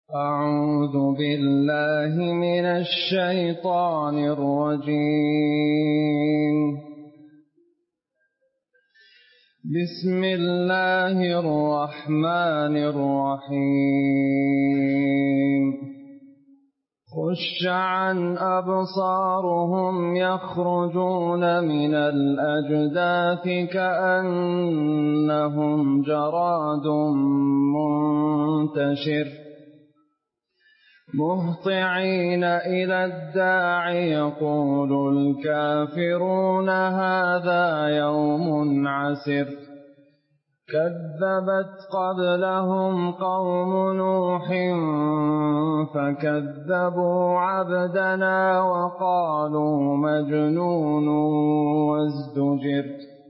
أعوذ بالله من الشيطان الرجيم. بسم الله الرحمن الرحيم. خش عن أبصارهم يخرجون من الأجداث كأنهم جراد منتشر مهطعين إلى الداع يقول الكافرون هذا يوم عسر. كذبت قبلهم قوم نوح فكذبوا عبدنا وقالوا مجنون وازدجر.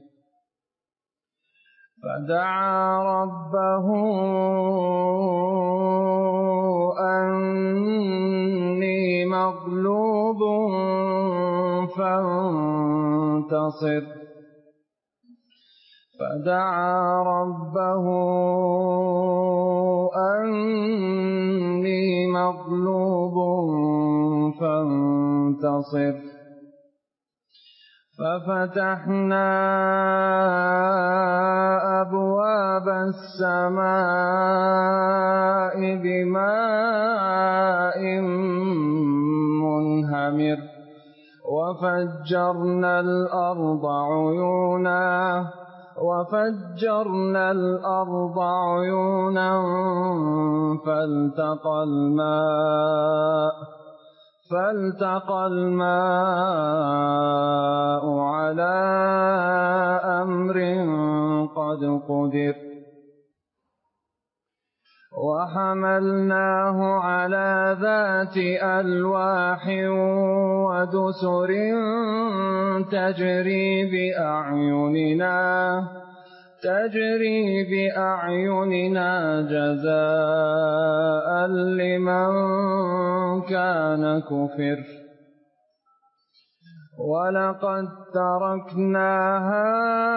فدعا ربه أني مغلوب فانتصر. فدعا ربه أني مغلوب فانتصر. ففتحنا أبواب السماء بماء منهمر وفجرنا الأرض عيونا فالتقى الماء على أمر قد قدر. وحملناه على ذات ألواح ودسر تجري بأعيننا جزاء لمن كان كفر. ولقد تركناها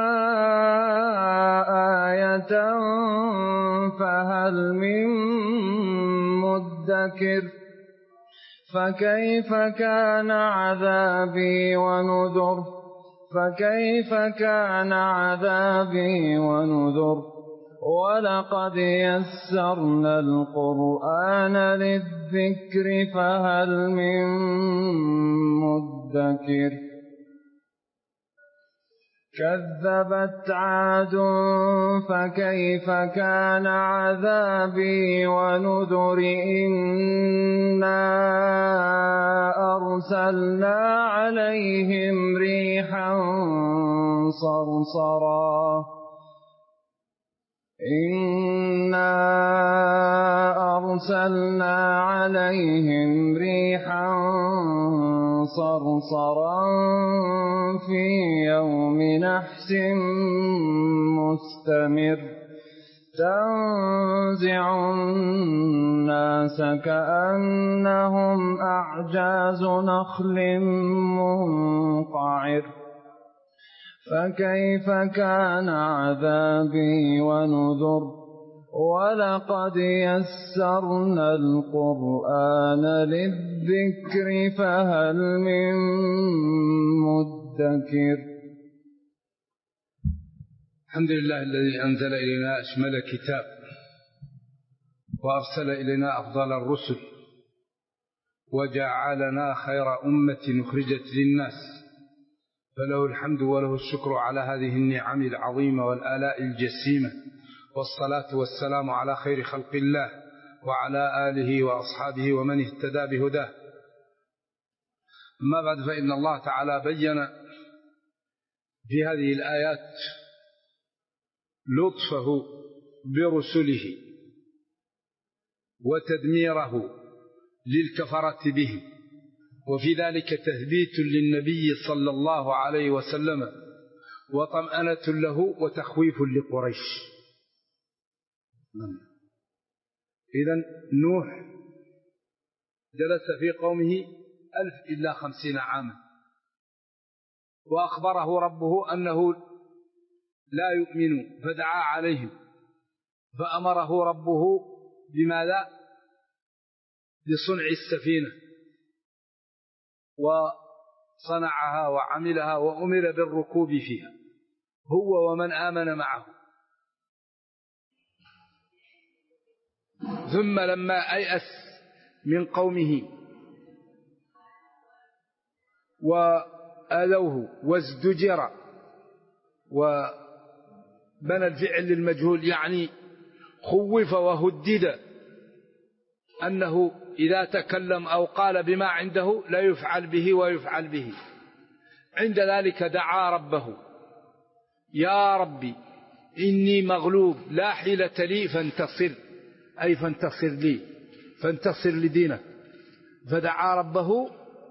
آية فهل من مدكر. فكيف كان عذابي ونذر. ولقد يسرنا القرآن للذكر فهل من مدكر. كذبت عاد فكيف كان عذابي ونذر. إنا أرسلنا عليهم ريحا صرصرا في يوم نحس مستمر. تنزع الناس كأنهم أعجاز نخل منقعر. فكيف كان عذابي ونذر. ولقد يسرنا القرآن للذكر فهل من مدكر. الحمد لله الذي أنزل إلينا أشمل كتاب وأرسل إلينا أفضل الرسل وجعلنا خير أمة أخرجت للناس، فله الحمد وله الشكر على هذه النعم العظيمة والآلاء الجسيمة. والصلاة والسلام على خير خلق الله وعلى آله وأصحابه ومن اهتدى بهداه. أما بعد، فإن الله تعالى بين في هذه الآيات لطفه برسله وتدميره للكفرة به، وفي ذلك تثبيت للنبي صلى الله عليه وسلم وطمأنة له وتخويف لقريش. إذن نوح جلس في قومه 1000 إلا 50 عاما، وأخبره ربه أنه لا يؤمنون، فدعا عليهم فأمره ربه بماذا؟ لصنع السفينة وصنعها وعملها وأمر بالركوب فيها هو ومن آمن معه. ثم لما أيأس من قومه وآذوه وازدجر، وبنى الفعل للمجهول يعني خوف وهدد أنه إذا تكلم أو قال بما عنده لا يفعل به ويفعل به. عند ذلك دعا ربه: يا ربي إني مغلوب لا حيلة لي فانتصر، أي فانتصر لي، فانتصر لدينك. فدعا ربه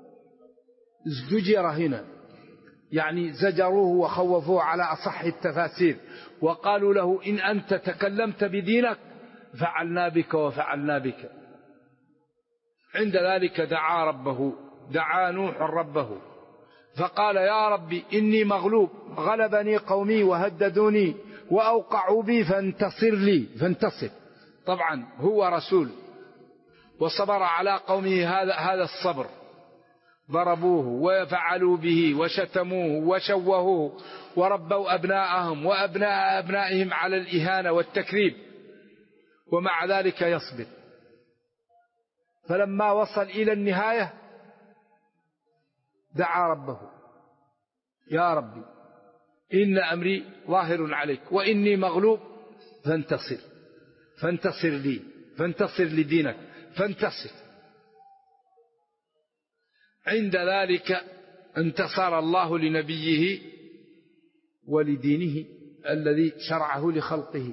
ازدجر هنا يعني زجروه وخوفوه على أصح التفاسير، وقالوا له: إن أنت تكلمت بدينك فعلنا بك وفعلنا بك. عند ذلك دعا ربه، دعا نوح ربه فقال: يا ربي إني مغلوب، غلبني قومي وهددوني وأوقعوا بي فانتصر لي، فانتصر. طبعا هو رسول وصبر على قومه هذا الصبر، ضربوه وفعلوا به وشتموه وشوهوه وربوا أبناءهم وأبناء أبنائهم على الإهانة والتكذيب، ومع ذلك يصبر. فلما وصل إلى النهاية دعا ربه: يا ربي إن أمري ظاهر عليك وإني مغلوب فانتصر، فانتصر لي، فانتصر لدينك، فانتصر. عند ذلك انتصر الله لنبيه ولدينه الذي شرعه لخلقه.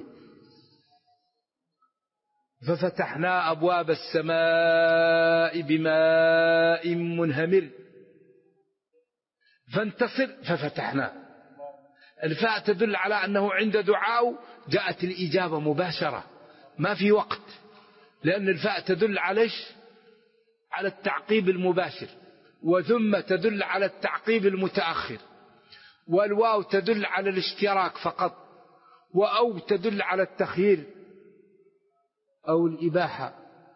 ففتحنا أبواب السماء بماء منهمر، فانتصر ففتحنا. الفاء تدل على أنه عند دعاء جاءت الإجابة مباشرة، ما في وقت، لأن الفاء تدل على التعقيب المباشر، وثم تدل على التعقيب المتأخر، والواو تدل على الاشتراك فقط، وأو تدل على التخيير أو الإباحة،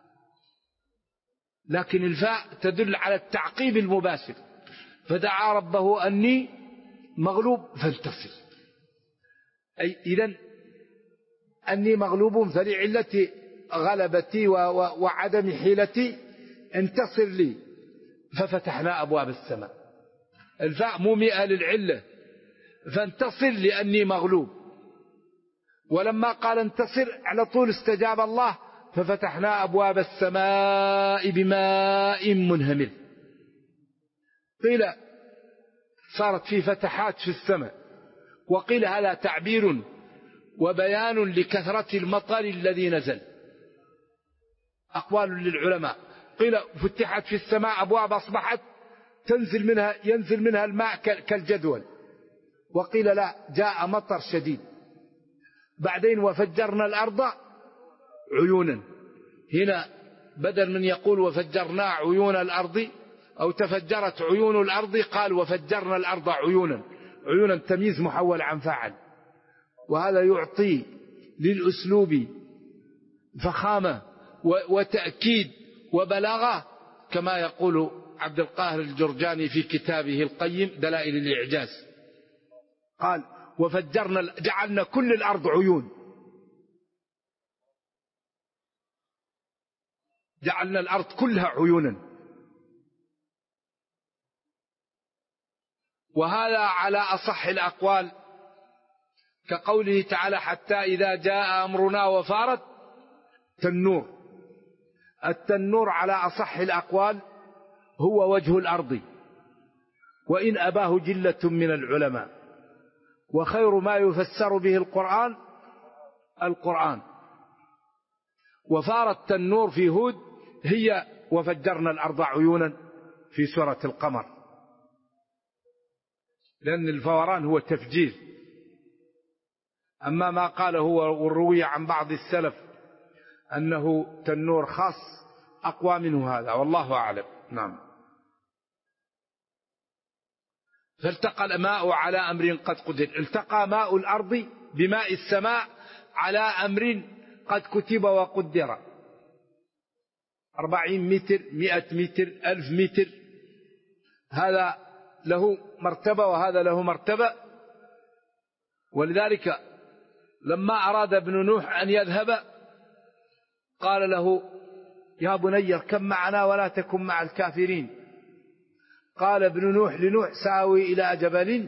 لكن الفاء تدل على التعقيب المباشر. فدعا ربه أني مغلوب فانتصر، أي إذن أني مغلوب فلعلة غلبتي وعدم حيلتي انتصر لي. ففتحنا أبواب السماء، الفاء مومئة للعلة، فانتصر لأني مغلوب. ولما قال انتصر على طول استجاب الله: ففتحنا أبواب السماء بماء منهمر. قيل صارت في فتحات في السماء، وقيل هذا تعبير وبيان لكثرة المطر الذي نزل. أقوال للعلماء: قيل فتحت في السماء أبواب أصبحت ينزل منها الماء كالجدول، وقيل لا، جاء مطر شديد. بعدين وفجرنا الأرض عيونا، هنا بدل من يقول وفجرنا عيون الأرض أو تفجرت عيون الأرض، قال وفجرنا الأرض عيونا. عيونا تمييز محول عن فاعل، وهذا يعطي للأسلوب فخامة وتأكيد وبلاغة، كما يقول عبد القاهر الجرجاني في كتابه القيم دلائل الإعجاز، قال وفجرنا، جعلنا كل الأرض عيون، جعلنا الأرض كلها عيونا. وهذا على أصح الأقوال، كقوله تعالى: حتى إذا جاء أمرنا وفارت تنور. التنور على أصح الأقوال هو وجه الأرض، وإن أباه جلة من العلماء، وخير ما يفسر به القرآن. وفارت تنور في هود هي وفجرنا الأرض عيونا في سورة القمر، لأن الفوران هو تفجير. أما ما قاله هو والروي عن بعض السلف أنه تنور خاص أقوى منه هذا، والله أعلم. نعم. فالتقى الماء على أمر قد قدر، التقى ماء الأرض بماء السماء على أمر قد كتب وقدر. 40 متر 100 متر 1000 متر، هذا له مرتبة وهذا له مرتبة. ولذلك لما أراد ابن نوح أن يذهب قال له يا بني اركب معنا ولا تكن مع الكافرين. قال ابن نوح لنوح ساوي إلى جبل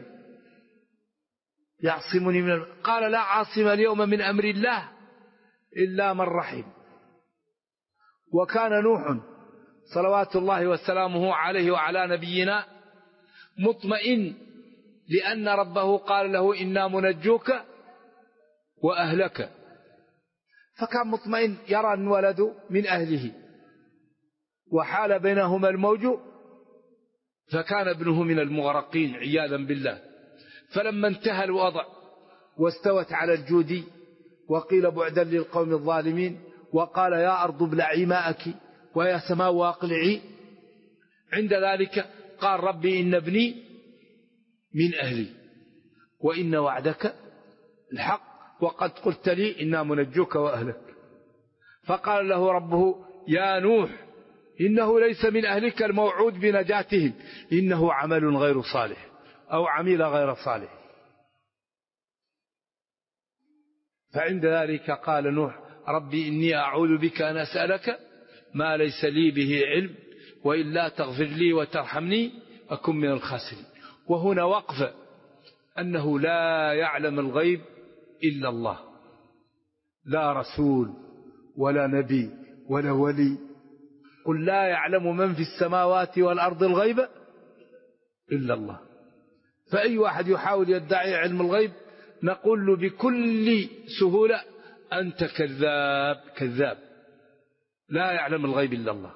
يعصمني من قال لا عاصم اليوم من أمر الله إلا من رحم. وكان نوح صلوات الله وسلامه عليه وعلى نبينا مطمئن، لأن ربه قال له إنا منجوك وأهلك، فكان مطمئن يرى الولد من أهله، وحال بينهما الموج فكان ابنه من المغرقين عياذا بالله. فلما انتهى الوضع واستوت على الجودي وقيل بعدا للقوم الظالمين، وقال يا أرض ابلعي ماءك ويا سماء واقلعي، عند ذلك قال ربي إن ابني من أهلي وإن وعدك الحق وقد قلت لي إنا منجوك وأهلك. فقال له ربه يا نوح إنه ليس من أهلك الموعود بنجاتهم، إنه عمل غير صالح أو عمل غير صالح. فعند ذلك قال نوح ربي إني أعوذ بك أن أسألك ما ليس لي به علم، وإلا تغفر لي وترحمني أكن من الخاسرين. وهنا وقف أنه لا يعلم الغيب إلا الله، لا رسول ولا نبي ولا ولي. قل لا يعلم من في السماوات والأرض الغيب إلا الله. فأي واحد يحاول يدعي علم الغيب نقول له بكل سهولة أنت كذاب كذاب، لا يعلم الغيب إلا الله.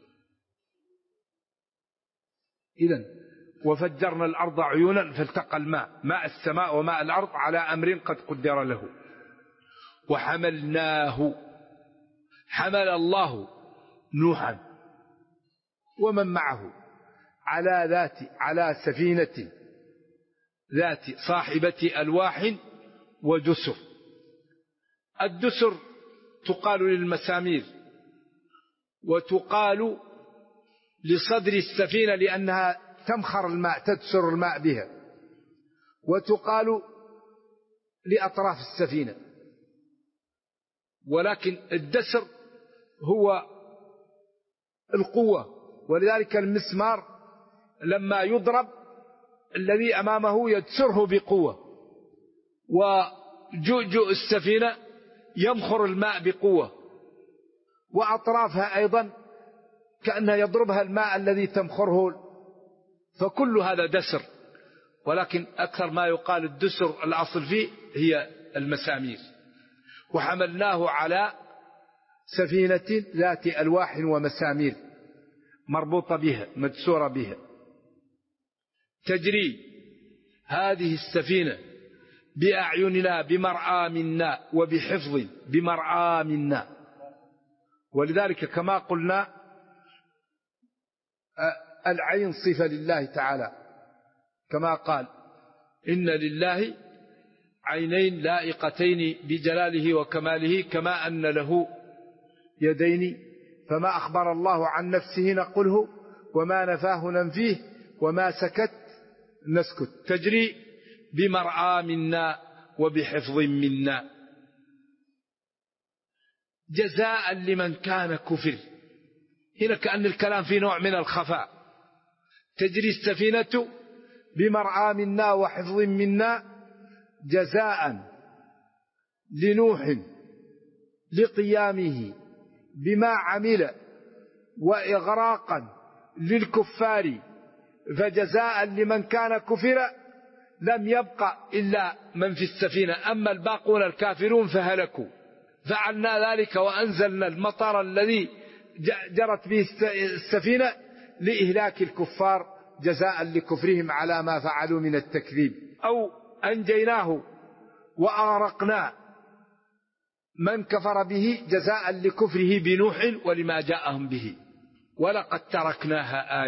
إذن وفجرنا الأرض عيونا فالتقى الماء، ماء السماء وماء الأرض، على أمر قد قدر له. وحملناه، حمل الله نوحا ومن معه على سفينة ذات صاحبة ألواح ودسر. الدسر تقال للمسامير، وتقال لصدر السفينة لأنها تمخر الماء تدسر الماء بها، وتقال لأطراف السفينة. ولكن الدسر هو القوة، ولذلك المسمار لما يضرب الذي أمامه يدسره بقوة، وجؤجؤ السفينة يمخر الماء بقوة، وأطرافها أيضا كأنها يضربها الماء الذي تمخره. فكل هذا دسر، ولكن أكثر ما يقال الدسر الأصل فيه هي المسامير. وحملناه على سفينة ذات ألواح ومسامير مربوطة بها مدسورة بها، تجري هذه السفينة بأعيننا بمرعى منا وبحفظ بمرعى منا. ولذلك كما قلنا العين صفة لله تعالى، كما قال إن لله عينين لائقتين بجلاله وكماله، كما أن له يدين، فما أخبر الله عن نفسه نقله، وما نفاه ننفيه، وما سكت نسكت. تجري بمرعى منا وبحفظ منا جزاء لمن كان كفر. هنا كأن الكلام في نوع من الخفاء. تجري السفينة بمرعى منا وحفظ منا جزاء لنوح لقيامه بما عمل وإغراقا للكفار، فجزاء لمن كان كفر لم يبق إلا من في السفينة، أما الباقون الكافرون فهلكوا. فعلنا ذلك وأنزلنا المطر الذي جرت به السفينة لإهلاك الكفار جزاء لكفرهم على ما فعلوا من التكذيب. أو أنجيناه وأغرقنا من كفر به جزاء لكفره بنوح ولما جاءهم به. ولقد تركناها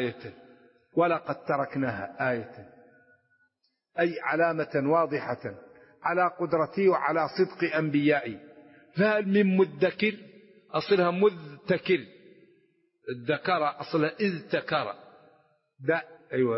آية أي علامة واضحة على قدرتي وعلى صدق أنبيائي. فهل من مدكر، أصلها مذتكر الذكر أصلا إذ تكر أيوة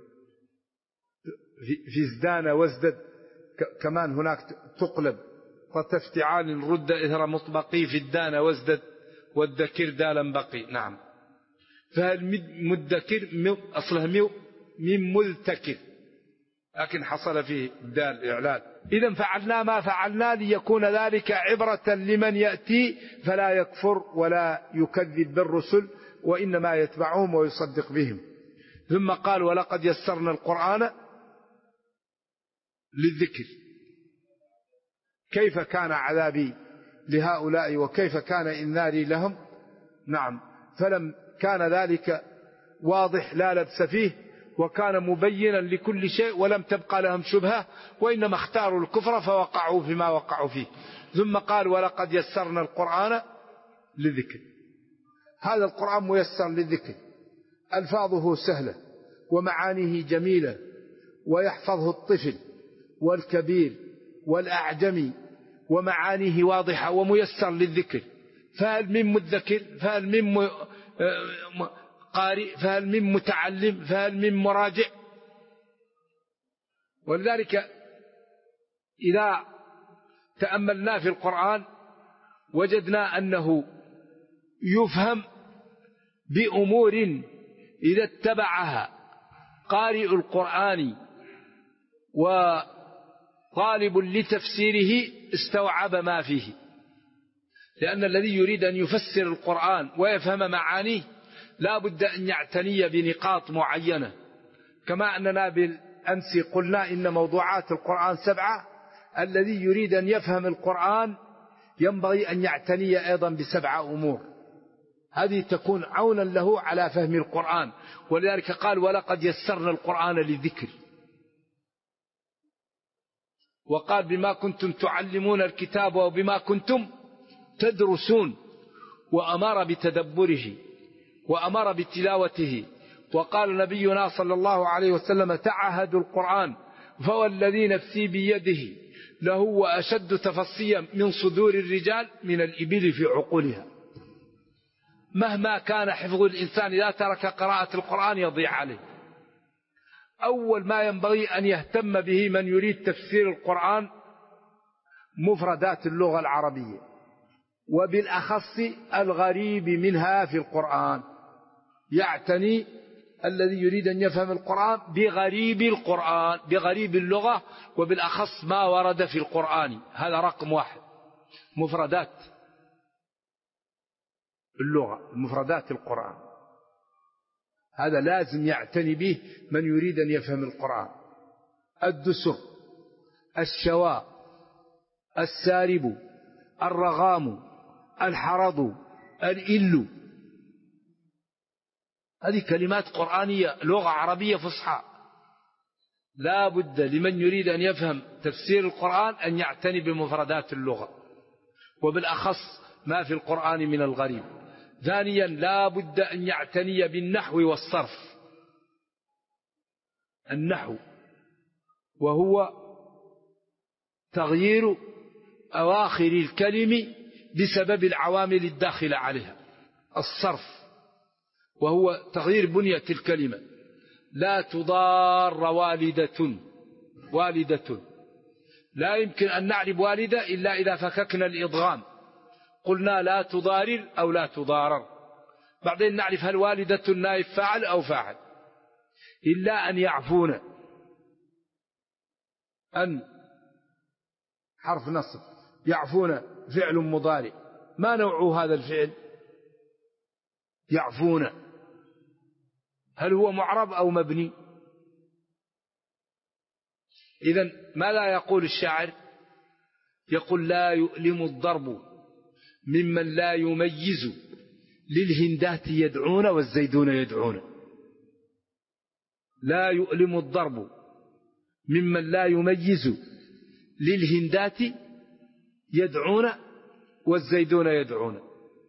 في ازدان وازدد كمان هناك تقلب فتفتعال رد إثر مطبقي في الدان وازدد والذكر دالا بقي. نعم. فالمدكر أصله من مذتكر لكن حصل فيه دال إعلال. إذن فعلنا ما فعلنا ليكون ذلك عبرة لمن يأتي فلا يكفر ولا يكذب بالرسل وإنما يتبعهم ويصدق بهم. ثم قال ولقد يسرنا القرآن للذكر. كيف كان عذابي لهؤلاء وكيف كان إنذاري لهم؟ نعم. فلم كان ذلك واضح لا لبس فيه وكان مبينا لكل شيء ولم تبقى لهم شبهة وإنما اختاروا الكفر فوقعوا فيما وقعوا فيه. ثم قال ولقد يسرنا القرآن للذكر. هذا القرآن ميسر للذكر، ألفاظه سهلة ومعانيه جميلة ويحفظه الطفل والكبير والأعجمي ومعانيه واضحة وميسر للذكر. فهل من مذكر؟ فهل من قارئ؟ فهل من متعلم؟ فهل من مراجع؟ ولذلك إذا تأملنا في القرآن وجدنا أنه يفهم بأمور إذا اتبعها قارئ القرآن وطالب لتفسيره استوعب ما فيه. لأن الذي يريد أن يفسر القرآن ويفهم معانيه لا بد أن يعتني بنقاط معينة، كما أننا بالأمس قلنا إن موضوعات القرآن 7. الذي يريد أن يفهم القرآن ينبغي أن يعتني أيضا ب7 أمور، هذه تكون عونا له على فهم القرآن. ولذلك قال ولقد يسرنا القرآن للذكر، وقال بما كنتم تعلمون الكتاب وبما كنتم تدرسون، وأمر بتدبره وأمر بتلاوته. وقال نبينا صلى الله عليه وسلم تعهدوا القرآن فوالذي نفسي بيده لهو أشد تفصيا من صدور الرجال من الإبل في عقولها. مهما كان حفظ الإنسان إذا ترك قراءة القرآن يضيع عليه. أول ما ينبغي أن يهتم به من يريد تفسير القرآن مفردات اللغة العربية، وبالأخص الغريب منها في القرآن. يعتني الذي يريد أن يفهم القرآن بغريب القرآن، بغريب اللغة، وبالأخص ما ورد في القرآن. هذا رقم 1، مفردات اللغة، مفردات القرآن، هذا لازم يعتني به من يريد أن يفهم القرآن. الدسر، الشواء، السارب، الرغام، الحرض، الإل، هذه كلمات قرآنية لغة عربية فصحى. لا بد لمن يريد أن يفهم تفسير القرآن أن يعتني بمفردات اللغة، وبالأخص ما في القرآن من الغريب. ثانيا لا بد أن يعتني بالنحو والصرف. النحو وهو تغيير أواخر الكلم بسبب العوامل الداخلة عليها. الصرف وهو تغيير بنية الكلمة. لا تضار والدة، لا يمكن أن نعرف والدة إلا إذا فككنا الإضغام، قلنا لا تضارر أو لا تضارر، بعدين نعرف هل والدة نائب فاعل أو فاعل. إلا أن يعفون، أن حرف نصب، يعفون فعل مضارع. ما نوع هذا الفعل؟ يعفون، هل هو معرب أو مبني؟ إذن ماذا يقول الشاعر؟ يقول لا يؤلم الضرب ممن لا يميز للهندات يدعون والزيدون يدعون. لا يؤلم الضرب ممن لا يميز للهندات يدعون والزيدون يدعون.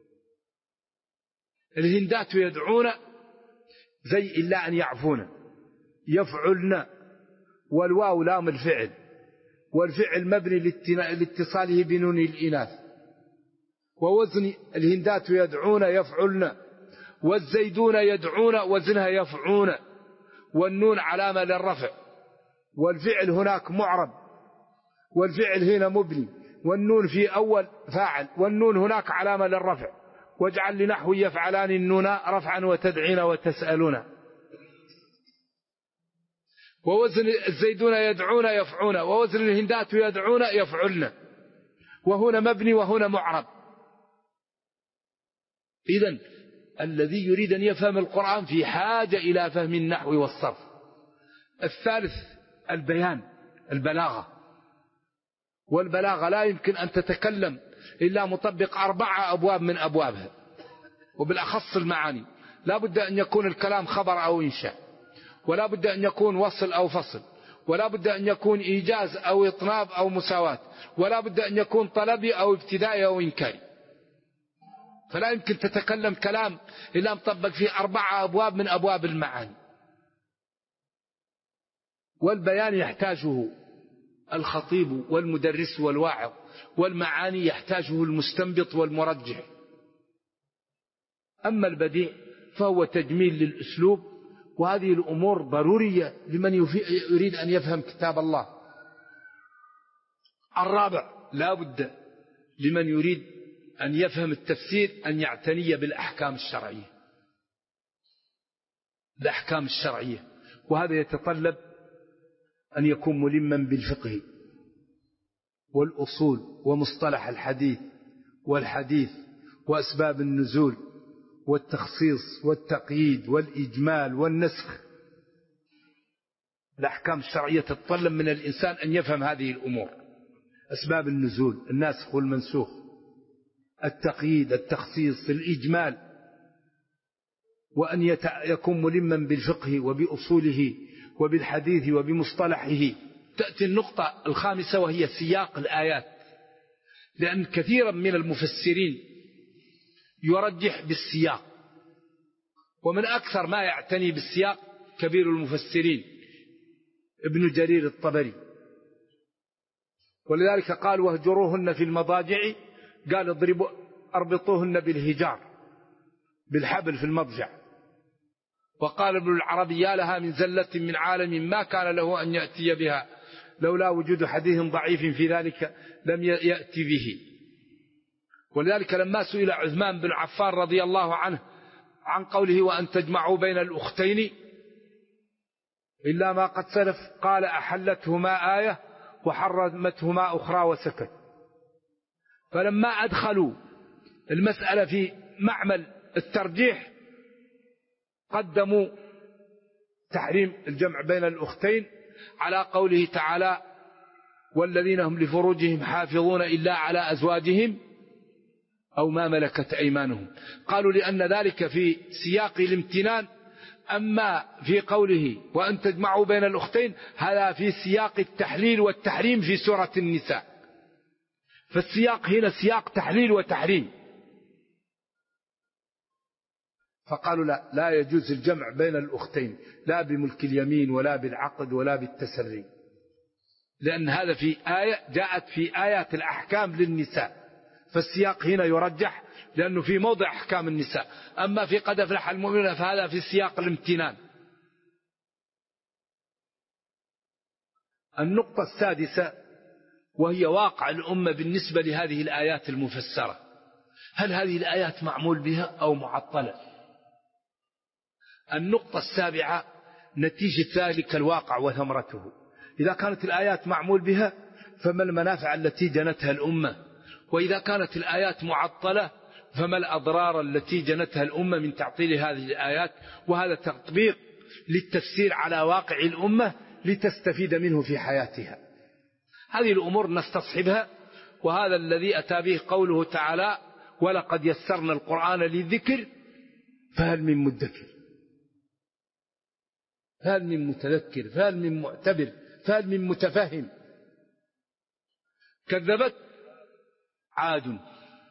الهندات يدعون زي إلا أن يعفون، يفعلن، والواو لام الفعل، والفعل مبني لاتصاله بنون الإناث. ووزن الهندات يدعون يفعلن، والزيدون يدعون وزنها يفعون، والنون علامة للرفع، والفعل هناك معرب، والفعل هنا مبني، والنون في أول فاعل، والنون هناك علامة للرفع. واجعل لنحو يفعلان النون رفعا وتدعين وتسألون. ووزن الزيدون يدعون يفعون، ووزن الهندات يدعون يفعلن، وهنا مبني وهنا معرب. إذن الذي يريد أن يفهم القرآن في حاجة إلى فهم النحو والصرف. الثالث البيان، البلاغة. والبلاغة لا يمكن أن تتكلم إلا مطبق 4 أبواب من أبوابها، وبالأخص المعاني. لا بد أن يكون الكلام خبر أو إنشاء، ولا بد أن يكون وصل أو فصل، ولا بد أن يكون إيجاز أو إطناب أو مساواة، ولا بد أن يكون طلبي أو ابتدائي أو إنكاري. فلا يمكن تتكلم كلام إلا مطبق فيه 4 أبواب من أبواب المعاني. والبيان يحتاجه الخطيب والمدرس والواعظ، والمعاني يحتاجه المستنبط والمرجح. أما البديع فهو تجميل للأسلوب، وهذه الأمور ضرورية لمن يريد أن يفهم كتاب الله. الرابع لا بد لمن يريد أن يفهم التفسير أن يعتني بالأحكام الشرعية، الأحكام الشرعية، وهذا يتطلب أن يكون ملما بالفقه والأصول ومصطلح الحديث والحديث وأسباب النزول والتخصيص والتقييد والإجمال والنسخ. الأحكام الشرعية تتطلب من الإنسان أن يفهم هذه الأمور: أسباب النزول، الناسخ والمنسوخ، التقييد، التخصيص، الإجمال، وأن يكون ملما بالفقه وبأصوله وبالحديث وبمصطلحه. تأتي النقطة الخامسة وهي سياق الآيات، لأن كثيرا من المفسرين يرجح بالسياق، ومن أكثر ما يعتني بالسياق كبير المفسرين ابن جرير الطبري. ولذلك قال: واهجروهن في المضاجع، قال اربطوهن بالهجار، بالحبل في المضجع. وقال ابن العربي: يا لها من زلة من عالم ما كان له أن يأتي بها، لولا وجود حديث ضعيف في ذلك لم يأتي به. ولذلك لما سئل عثمان بن عفان رضي الله عنه عن قوله: وأن تجمعوا بين الأختين إلا ما قد سلف، قال: أحلتهما آية وحرمتهما أخرى، وسكت. فلما أدخلوا المسألة في معمل الترجيح قدموا تحريم الجمع بين الأختين على قوله تعالى: والذين هم لفروجهم حافظون إلا على أزواجهم أو ما ملكت أيمانهم. قالوا لأن ذلك في سياق الامتنان، أما في قوله وأن تجمعوا بين الأختين هذا في سياق التحليل والتحريم في سورة النساء. فالسياق هنا سياق تحليل وتحريم. فقالوا لا يجوز الجمع بين الأختين، لا بملك اليمين ولا بالعقد ولا بالتسري، لأن هذا في آية جاءت في آيات الأحكام للنساء، فالسياق هنا يرجح لأنه في موضع أحكام النساء. أما في قد أفلح المؤمنون فهذا في سياق الامتنان. النقطة السادسة وهي واقع الأمة بالنسبة لهذه الآيات المفسرة: هل هذه الآيات معمول بها أو معطلة؟ النقطة السابعة نتيجة ذلك الواقع وثمرته. إذا كانت الآيات معمول بها فما المنافع التي جنتها الأمة؟ وإذا كانت الآيات معطلة فما الأضرار التي جنتها الأمة من تعطيل هذه الآيات؟ وهذا تطبيق للتفسير على واقع الأمة لتستفيد منه في حياتها. هذه الأمور نستصحبها، وهذا الذي أتى به قوله تعالى: ولقد يسرنا القرآن للذكر فهل من مدكر، فهل من متذكر، فهل من معتبر، فهل من متفهم. كذبت عاد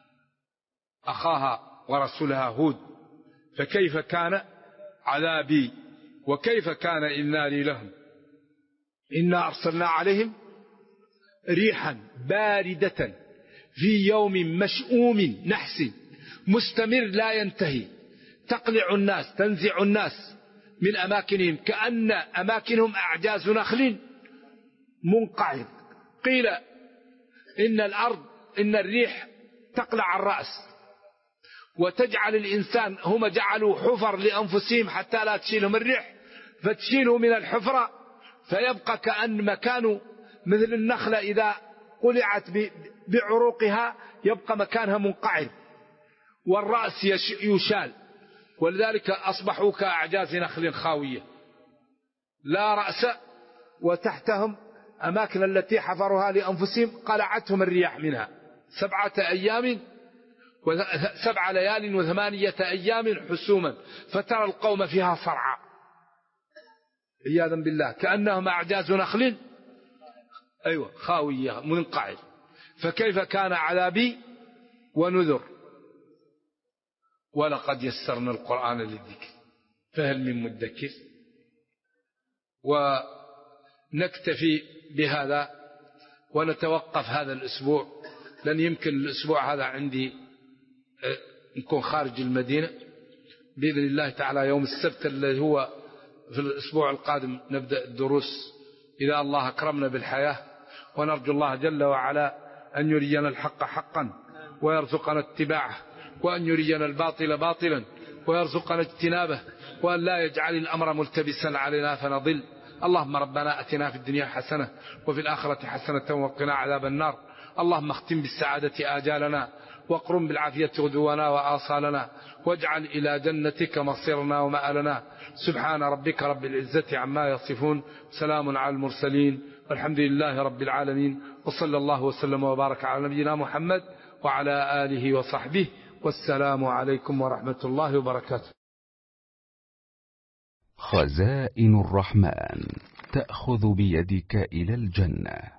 أخاها ورسولها هود فكيف كان عذابي وكيف كان إنذاري لهم إنا أرسلنا عليهم ريحا باردة في يوم مشؤوم نحس مستمر لا ينتهي تقلع الناس، تنزع الناس من أماكنهم، كأن أماكنهم أعجاز نخل منقعر. قيل إن الريح تقلع الرأس وتجعل الإنسان، هم جعلوا حفر لأنفسهم حتى لا تشيلهم الريح، فتشيله من الحفرة فيبقى كأن مكانه مثل النخلة إذا قلعت بعروقها يبقى مكانها منقعر، والرأس يشال، ولذلك أصبحوا كأعجاز نخل خاوية لا رأس، وتحتهم أماكن التي حفروها لأنفسهم قلعتهم الرياح منها 7 أيام 7 ليال و8 أيام حسوما، فترى القوم فيها صرعى عياذا بالله كأنهم أعجاز نخل خاوية منقعر. فكيف كان عذابي ونذر. ولقد يسرنا القرآن للذكر فهل من مدكر. ونكتفي بهذا ونتوقف هذا الأسبوع، لن يمكن الأسبوع هذا عندي نكون خارج المدينة بإذن الله تعالى. يوم السبت اللي هو في الأسبوع القادم نبدأ الدروس إذا الله أكرمنا بالحياة، ونرجو الله جل وعلا أن يرينا الحق حقا ويرزقنا اتباعه، وأن يرينا الباطل باطلا ويرزقنا اجتنابه، وأن لا يجعل الأمر ملتبسا علينا فنضل. اللهم ربنا أتنا في الدنيا حسنة وفي الآخرة حسنة وقنا عذاب النار. اللهم اختم بالسعادة آجالنا، واقرم بالعافية غدونا وآصالنا، واجعل إلى جنتك مصيرنا ومآلنا. سبحان ربك رب العزة عما يصفون، سلام على المرسلين، والحمد لله رب العالمين، وصلى الله وسلم وبارك على نبينا محمد وعلى آله وصحبه، والسلام عليكم ورحمة الله وبركاته. خزائن الرحمن تأخذ بيدك إلى الجنة.